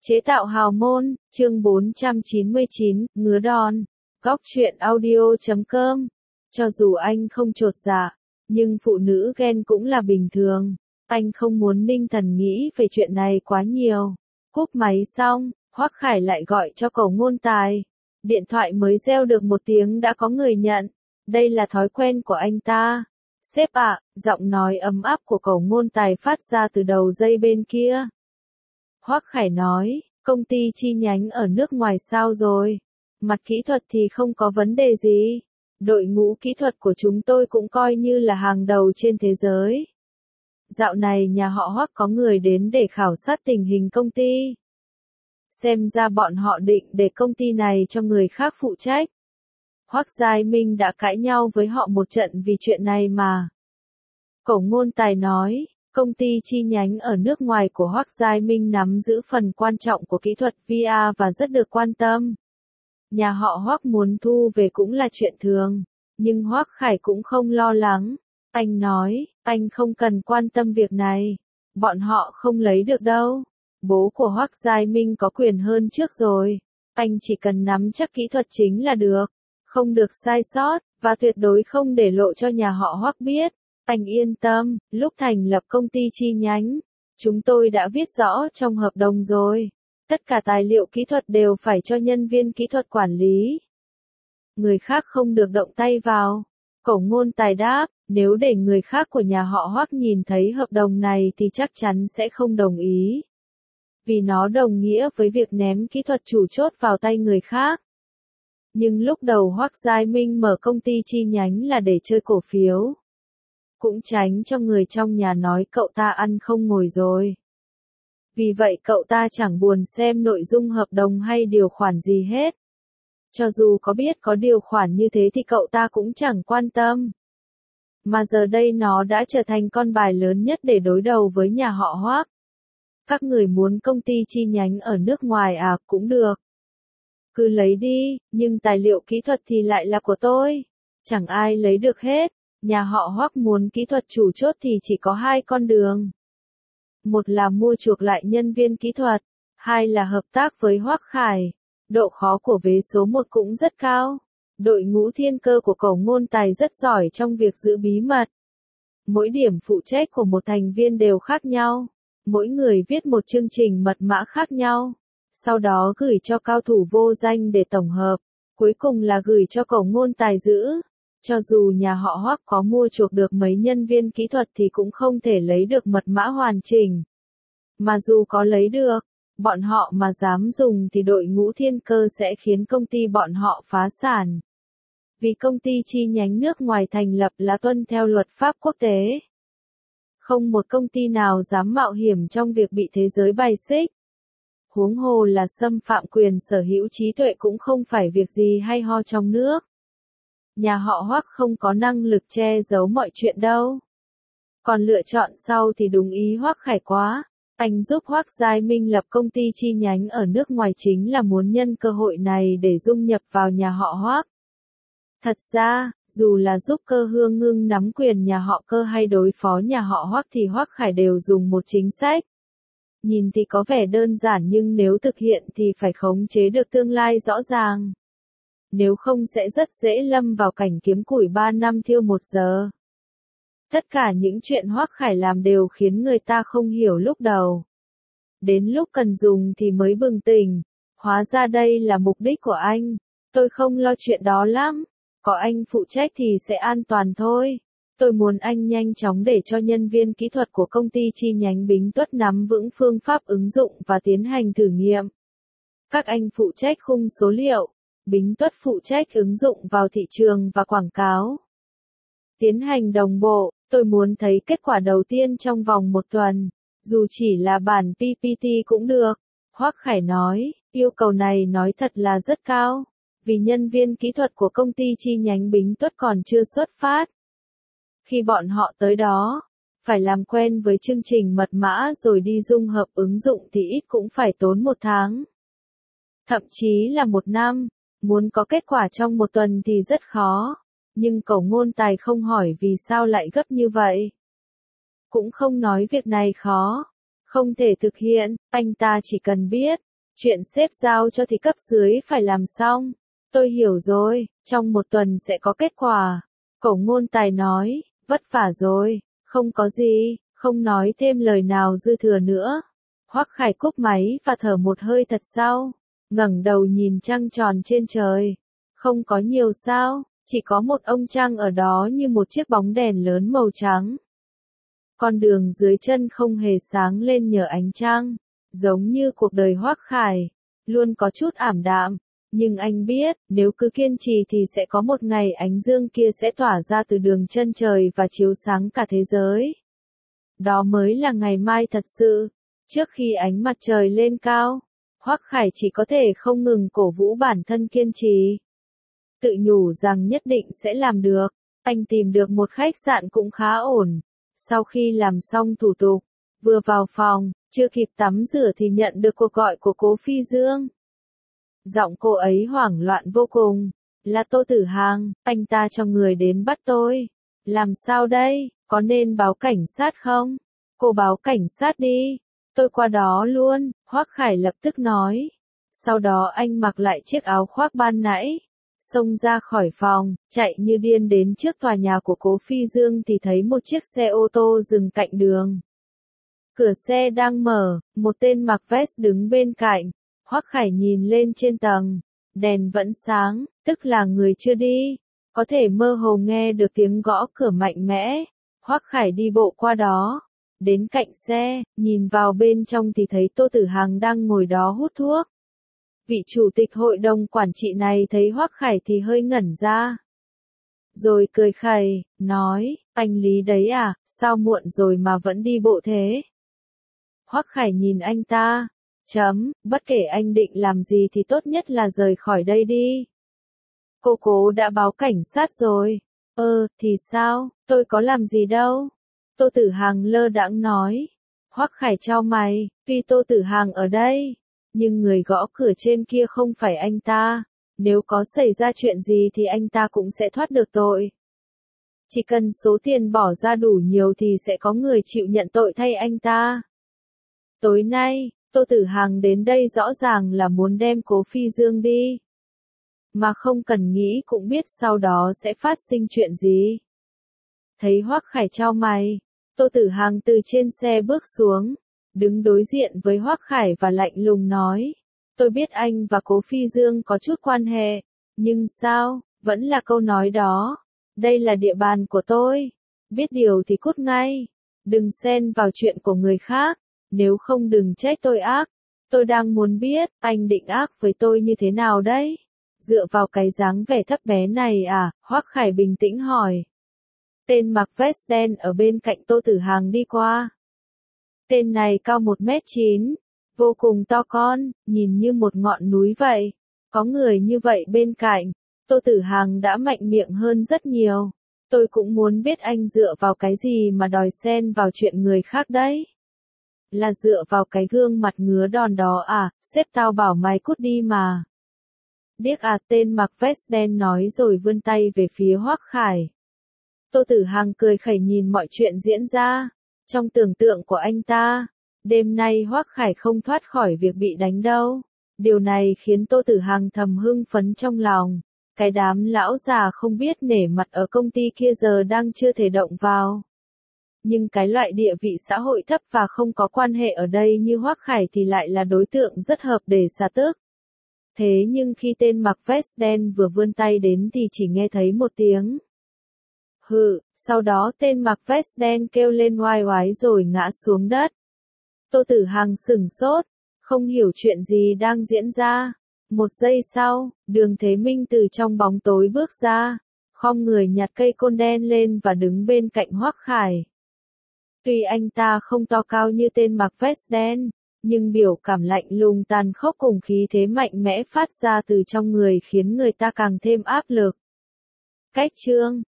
Chế tạo hào môn, chương 499, ngứa đòn. Góc truyện audio.com. Cho dù anh không chột dạ, nhưng phụ nữ ghen cũng là bình thường. Anh không muốn Ninh Thần nghĩ về chuyện này quá nhiều. Cúp máy xong, Hoắc Khải lại gọi cho Cổ Ngôn Tài. Điện thoại mới reo được một tiếng đã có người nhận. Đây là thói quen của anh ta. Sếp ạ, giọng nói ấm áp của Cổ Ngôn Tài phát ra từ đầu dây bên kia. Hoắc Khải nói, công ty chi nhánh ở nước ngoài sao rồi? Mặt kỹ thuật thì không có vấn đề gì. Đội ngũ kỹ thuật của chúng tôi cũng coi như là hàng đầu trên thế giới. Dạo này nhà họ Hoắc có người đến để khảo sát tình hình công ty. Xem ra bọn họ định để công ty này cho người khác phụ trách. Hoắc Giai Minh đã cãi nhau với họ một trận vì chuyện này mà. Cổ Ngôn Tài nói, công ty chi nhánh ở nước ngoài của Hoắc Giai Minh nắm giữ phần quan trọng của kỹ thuật VR và rất được quan tâm. Nhà họ Hoắc muốn thu về cũng là chuyện thường, nhưng Hoắc Khải cũng không lo lắng. Anh nói, anh không cần quan tâm việc này, bọn họ không lấy được đâu. Bố của Hoắc Giai Minh có quyền hơn trước rồi, anh chỉ cần nắm chắc kỹ thuật chính là được, không được sai sót, và tuyệt đối không để lộ cho nhà họ Hoắc biết. Anh yên tâm, lúc thành lập công ty chi nhánh, chúng tôi đã viết rõ trong hợp đồng rồi. Tất cả tài liệu kỹ thuật đều phải cho nhân viên kỹ thuật quản lý. Người khác không được động tay vào. Cổ Ngôn Tài đáp, nếu để người khác của nhà họ Hoắc nhìn thấy hợp đồng này thì chắc chắn sẽ không đồng ý. Vì nó đồng nghĩa với việc ném kỹ thuật chủ chốt vào tay người khác. Nhưng lúc đầu Hoắc Giai Minh mở công ty chi nhánh là để chơi cổ phiếu. Cũng tránh cho người trong nhà nói cậu ta ăn không ngồi rồi. Vì vậy cậu ta chẳng buồn xem nội dung hợp đồng hay điều khoản gì hết. Cho dù có biết có điều khoản như thế thì cậu ta cũng chẳng quan tâm. Mà giờ đây nó đã trở thành con bài lớn nhất để đối đầu với nhà họ Hoắc. Các người muốn công ty chi nhánh ở nước ngoài à, cũng được. Cứ lấy đi, nhưng tài liệu kỹ thuật thì lại là của tôi. Chẳng ai lấy được hết. Nhà họ Hoắc muốn kỹ thuật chủ chốt thì chỉ có hai con đường. Một là mua chuộc lại nhân viên kỹ thuật, hai là hợp tác với Hoắc Khải. Độ khó của vế số 1 cũng rất cao. Đội ngũ thiên cơ của Cổ Ngôn Tài rất giỏi trong việc giữ bí mật. Mỗi điểm phụ trách của một thành viên đều khác nhau. Mỗi người viết một chương trình mật mã khác nhau. Sau đó gửi cho cao thủ vô danh để tổng hợp. Cuối cùng là gửi cho Cổ Ngôn Tài giữ. Cho dù nhà họ Hoắc có mua chuộc được mấy nhân viên kỹ thuật thì cũng không thể lấy được mật mã hoàn chỉnh. Mà dù có lấy được, bọn họ mà dám dùng thì đội ngũ thiên cơ sẽ khiến công ty bọn họ phá sản. Vì công ty chi nhánh nước ngoài thành lập là tuân theo luật pháp quốc tế. Không một công ty nào dám mạo hiểm trong việc bị thế giới bài xích. Huống hồ là xâm phạm quyền sở hữu trí tuệ cũng không phải việc gì hay ho trong nước. Nhà họ Hoắc không có năng lực che giấu mọi chuyện đâu. Còn lựa chọn sau thì đúng ý Hoắc Khải quá. Anh giúp Hoắc Giai Minh lập công ty chi nhánh ở nước ngoài chính là muốn nhân cơ hội này để dung nhập vào nhà họ Hoắc. Thật ra, dù là giúp Cơ Hương Ngưng nắm quyền nhà họ Cơ hay đối phó nhà họ Hoắc thì Hoắc Khải đều dùng một chính sách. Nhìn thì có vẻ đơn giản nhưng nếu thực hiện thì phải khống chế được tương lai rõ ràng. Nếu không sẽ rất dễ lâm vào cảnh kiếm củi 3 năm thiêu 1 giờ. Tất cả những chuyện Hoắc Khải làm đều khiến người ta không hiểu lúc đầu. Đến lúc cần dùng thì mới bừng tỉnh. Hóa ra đây là mục đích của anh. Tôi không lo chuyện đó lắm. Có anh phụ trách thì sẽ an toàn thôi. Tôi muốn anh nhanh chóng để cho nhân viên kỹ thuật của công ty chi nhánh Bính Tuất nắm vững phương pháp ứng dụng và tiến hành thử nghiệm. Các anh phụ trách khung số liệu. Bính Tuất phụ trách ứng dụng vào thị trường và quảng cáo. Tiến hành đồng bộ, tôi muốn thấy kết quả đầu tiên trong vòng 1 tuần, dù chỉ là bản PPT cũng được. Hoắc Khải nói, yêu cầu này nói thật là rất cao, vì nhân viên kỹ thuật của công ty chi nhánh Bính Tuất còn chưa xuất phát. Khi bọn họ tới đó, phải làm quen với chương trình mật mã rồi đi dung hợp ứng dụng thì ít cũng phải tốn 1 tháng. Thậm chí là 1 năm. Muốn có kết quả trong 1 tuần thì rất khó, nhưng Cổ Ngôn Tài không hỏi vì sao lại gấp như vậy. Cũng không nói việc này khó, không thể thực hiện, anh ta chỉ cần biết, Chuyện sếp giao cho thì cấp dưới phải làm xong. Tôi hiểu rồi, trong một tuần sẽ có kết quả. Cổ Ngôn Tài nói, vất vả rồi, không có gì, không nói thêm lời nào dư thừa nữa. Hoắc Khải cúp máy và thở một hơi thật sâu, ngẩng đầu nhìn trăng tròn trên trời. Không có nhiều sao, chỉ có một ông trăng ở đó như một chiếc bóng đèn lớn màu trắng. Con đường dưới chân không hề sáng lên nhờ ánh trăng, giống như cuộc đời Hoắc Khải, luôn có chút ảm đạm. Nhưng anh biết, nếu cứ kiên trì thì sẽ có một ngày ánh dương kia sẽ tỏa ra từ đường chân trời và chiếu sáng cả thế giới. Đó mới là ngày mai thật sự. Trước khi ánh mặt trời lên cao, Hoắc Khải chỉ có thể không ngừng cổ vũ bản thân kiên trì. Tự nhủ rằng nhất định sẽ làm được. Anh tìm được một khách sạn cũng khá ổn. Sau khi làm xong thủ tục, vừa vào phòng, chưa kịp tắm rửa thì nhận được cuộc gọi của Cố Phi Dương. Giọng cô ấy hoảng loạn vô cùng. Là Tô Tử Hàng, anh ta cho người đến bắt tôi. Làm sao đây, có nên báo cảnh sát không? Cô báo cảnh sát đi. Tôi qua đó luôn, Hoắc Khải lập tức nói. Sau đó anh mặc lại chiếc áo khoác ban nãy, xông ra khỏi phòng, chạy như điên đến trước tòa nhà của Cố Phi Dương thì thấy một chiếc xe ô tô dừng cạnh đường. Cửa xe đang mở, một tên mặc vest đứng bên cạnh. Hoắc Khải nhìn lên trên tầng, đèn vẫn sáng, tức là người chưa đi. Có thể mơ hồ nghe được tiếng gõ cửa mạnh mẽ. Hoắc Khải đi bộ qua đó, đến cạnh xe, nhìn vào bên trong thì thấy Tô Tử Hàng đang ngồi đó hút thuốc. Vị chủ tịch hội đồng quản trị này thấy Hoắc Khải thì hơi ngẩn ra. Rồi cười khẩy, nói, anh Lý đấy à, sao muộn rồi mà vẫn đi bộ thế? Hoắc Khải nhìn anh ta, bất kể anh định làm gì thì tốt nhất là rời khỏi đây đi. Cô Cố đã báo cảnh sát rồi. Thì sao, tôi có làm gì đâu. Tô Tử Hàng lơ đãng nói. Hoắc Khải chau mày, tuy Tô Tử Hàng ở đây, nhưng người gõ cửa trên kia không phải anh ta. Nếu có xảy ra chuyện gì thì anh ta cũng sẽ thoát được tội. Chỉ cần số tiền bỏ ra đủ nhiều thì sẽ có người chịu nhận tội thay anh ta. Tối nay, Tô Tử Hàng đến đây rõ ràng là muốn đem Cố Phi Dương đi. Mà không cần nghĩ cũng biết sau đó sẽ phát sinh chuyện gì. Thấy Hoắc Khải chau mày, Tô Tử Hàng từ trên xe bước xuống, đứng đối diện với Hoắc Khải và lạnh lùng nói. Tôi biết anh và Cố Phi Dương có chút quan hệ, nhưng sao, vẫn là câu nói đó. Đây là địa bàn của tôi. Biết điều thì cút ngay. Đừng xen vào chuyện của người khác, nếu không đừng trách tôi ác. Tôi đang muốn biết, anh định ác với tôi như thế nào đấy? Dựa vào cái dáng vẻ thấp bé này à? Hoắc Khải bình tĩnh hỏi. Tên mặc vest đen ở bên cạnh Tô Tử Hàng đi qua. Tên này cao 1m9, vô cùng to con, nhìn như một ngọn núi vậy. Có người như vậy bên cạnh, Tô Tử Hàng đã mạnh miệng hơn rất nhiều. Tôi cũng muốn biết anh dựa vào cái gì mà đòi xen vào chuyện người khác đấy. Là dựa vào cái gương mặt ngứa đòn đó à, sếp tao bảo mày cút đi mà. Điếc à, tên mặc vest đen nói rồi vươn tay về phía Hoắc Khải. Tô Tử Hàng cười khẩy nhìn mọi chuyện diễn ra. Trong tưởng tượng của anh ta, đêm nay Hoắc Khải không thoát khỏi việc bị đánh đâu. Điều này khiến Tô Tử Hàng thầm hưng phấn trong lòng. Cái đám lão già không biết nể mặt ở công ty kia giờ đang chưa thể động vào. Nhưng cái loại địa vị xã hội thấp và không có quan hệ ở đây như Hoắc Khải thì lại là đối tượng rất hợp để xả tức. Thế nhưng khi tên mặc vest đen vừa vươn tay đến thì chỉ nghe thấy một tiếng. Sau đó tên mặc vest đen kêu lên oai oái rồi ngã xuống đất. Tô Tử Hàng sửng sốt, không hiểu chuyện gì đang diễn ra. Một giây sau, Đường Thế Minh từ trong bóng tối bước ra, khom người nhặt cây côn đen lên và đứng bên cạnh Hoắc Khải. Tuy anh ta không to cao như tên mặc vest đen, nhưng biểu cảm lạnh lùng tàn khốc cùng khí thế mạnh mẽ phát ra từ trong người khiến người ta càng thêm áp lực. Cách chương